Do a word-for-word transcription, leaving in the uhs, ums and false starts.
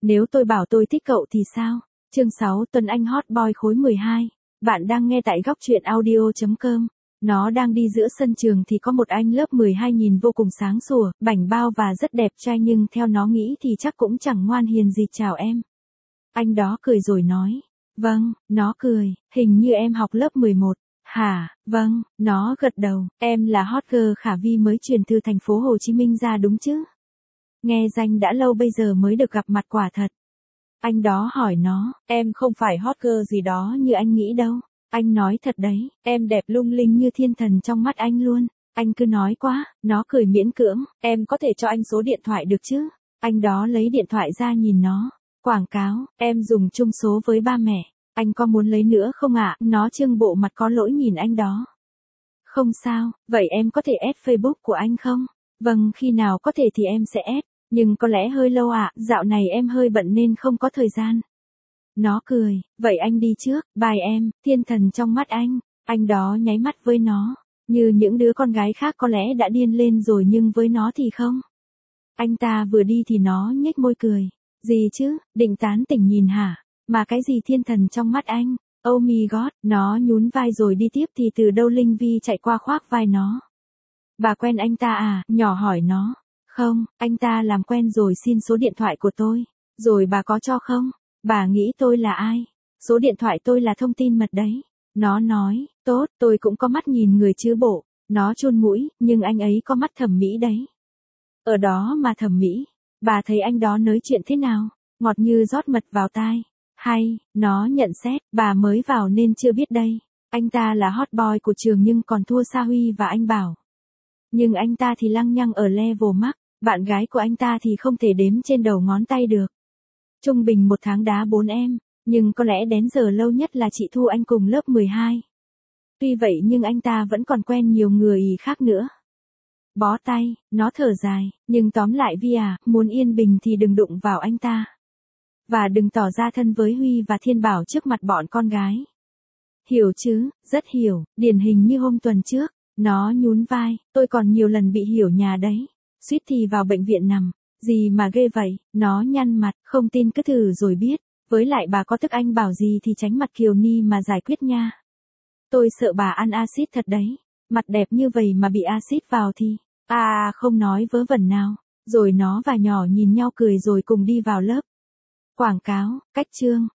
Nếu tôi bảo tôi thích cậu thì sao? Chương sáu Tuấn Anh Hot Boy khối mười hai. Bạn đang nghe tại góc truyện audio chấm com. Nó đang đi giữa sân trường thì có một anh lớp mười hai nhìn vô cùng sáng sủa, bảnh bao và rất đẹp trai nhưng theo nó nghĩ thì chắc cũng chẳng ngoan hiền gì. Chào em. Anh đó cười rồi nói. Vâng, nó cười, hình như em học lớp mười một. Hả, vâng, nó gật đầu, em là hot girl Khả Vi mới chuyển từ thành phố Hồ Chí Minh ra đúng chứ? Nghe danh đã lâu bây giờ mới được gặp mặt quả thật. Anh đó hỏi nó, em không phải hot girl gì đó như anh nghĩ đâu. Anh nói thật đấy, em đẹp lung linh như thiên thần trong mắt anh luôn. Anh cứ nói quá, nó cười miễn cưỡng, em có thể cho anh số điện thoại được chứ? Anh đó lấy điện thoại ra nhìn nó. Quảng cáo, em dùng chung số với ba mẹ. Anh có muốn lấy nữa không ạ? À? Nó trưng bộ mặt có lỗi nhìn anh đó. Không sao, vậy em có thể add Facebook của anh không? Vâng, khi nào có thể thì em sẽ add, nhưng có lẽ hơi lâu ạ, à, dạo này em hơi bận nên không có thời gian. Nó cười, vậy anh đi trước, bye em, thiên thần trong mắt anh. Anh đó nháy mắt với nó, như những đứa con gái khác có lẽ đã điên lên rồi nhưng với nó thì không. Anh ta vừa đi thì nó nhếch môi cười. Gì chứ, định tán tỉnh nhìn hả? Mà cái gì thiên thần trong mắt anh? Oh my god, nó nhún vai rồi đi tiếp thì từ đâu Linh Vi chạy qua khoác vai nó. Bà quen anh ta à? Nhỏ hỏi nó. Không, anh ta làm quen rồi xin số điện thoại của tôi. Rồi bà có cho không? Bà nghĩ tôi là ai? Số điện thoại tôi là thông tin mật đấy. Nó nói, tốt, tôi cũng có mắt nhìn người chứ bộ. Nó chôn mũi, nhưng anh ấy có mắt thẩm mỹ đấy. Ở đó mà thẩm mỹ. Bà thấy anh đó nói chuyện thế nào? Ngọt như rót mật vào tai. Hay, nó nhận xét, bà mới vào nên chưa biết đây. Anh ta là hot boy của trường nhưng còn thua Sa Huy và anh Bảo. Nhưng anh ta thì lăng nhăng ở level max, bạn gái của anh ta thì không thể đếm trên đầu ngón tay được. Trung bình một tháng đá bốn em, nhưng có lẽ đến giờ lâu nhất là chị Thu Anh cùng lớp mười hai. Tuy vậy nhưng anh ta vẫn còn quen nhiều người khác nữa. Bó tay, nó thở dài, nhưng tóm lại Vi à, muốn yên bình thì đừng đụng vào anh ta. Và đừng tỏ ra thân với Huy và Thiên Bảo trước mặt bọn con gái. Hiểu chứ, rất hiểu, điển hình như hôm tuần trước, nó nhún vai, tôi còn nhiều lần bị hiểu nhà đấy. Suýt thì vào bệnh viện nằm, gì mà ghê vậy, nó nhăn mặt, không tin cứ thử rồi biết. Với lại bà có tức anh bảo gì thì tránh mặt Kiều Ni mà giải quyết nha. Tôi sợ bà ăn axit thật đấy, mặt đẹp như vậy mà bị axit vào thì, à không nói vớ vẩn nào. Rồi nó và nhỏ nhìn nhau cười rồi cùng đi vào lớp. Quảng cáo, cách chương,